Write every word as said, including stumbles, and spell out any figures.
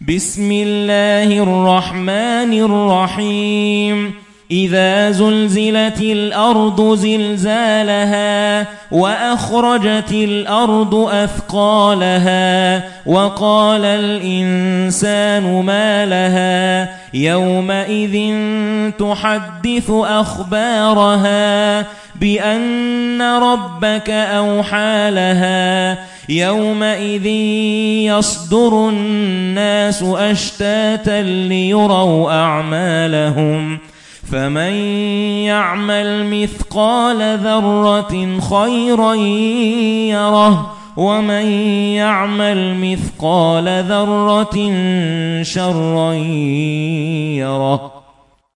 بسم الله الرحمن الرحيم إذا زلزلت الأرض زلزالها وأخرجت الأرض أثقالها وقال الإنسان ما لها يومئذ تحدث أخبارها بأن ربك أوحى لها يومئذ يصدر الناس أشتاتا ليروا أعمالهم فمن يعمل مثقال ذرة خيرا يره ومن يعمل مثقال ذرة شرا يره.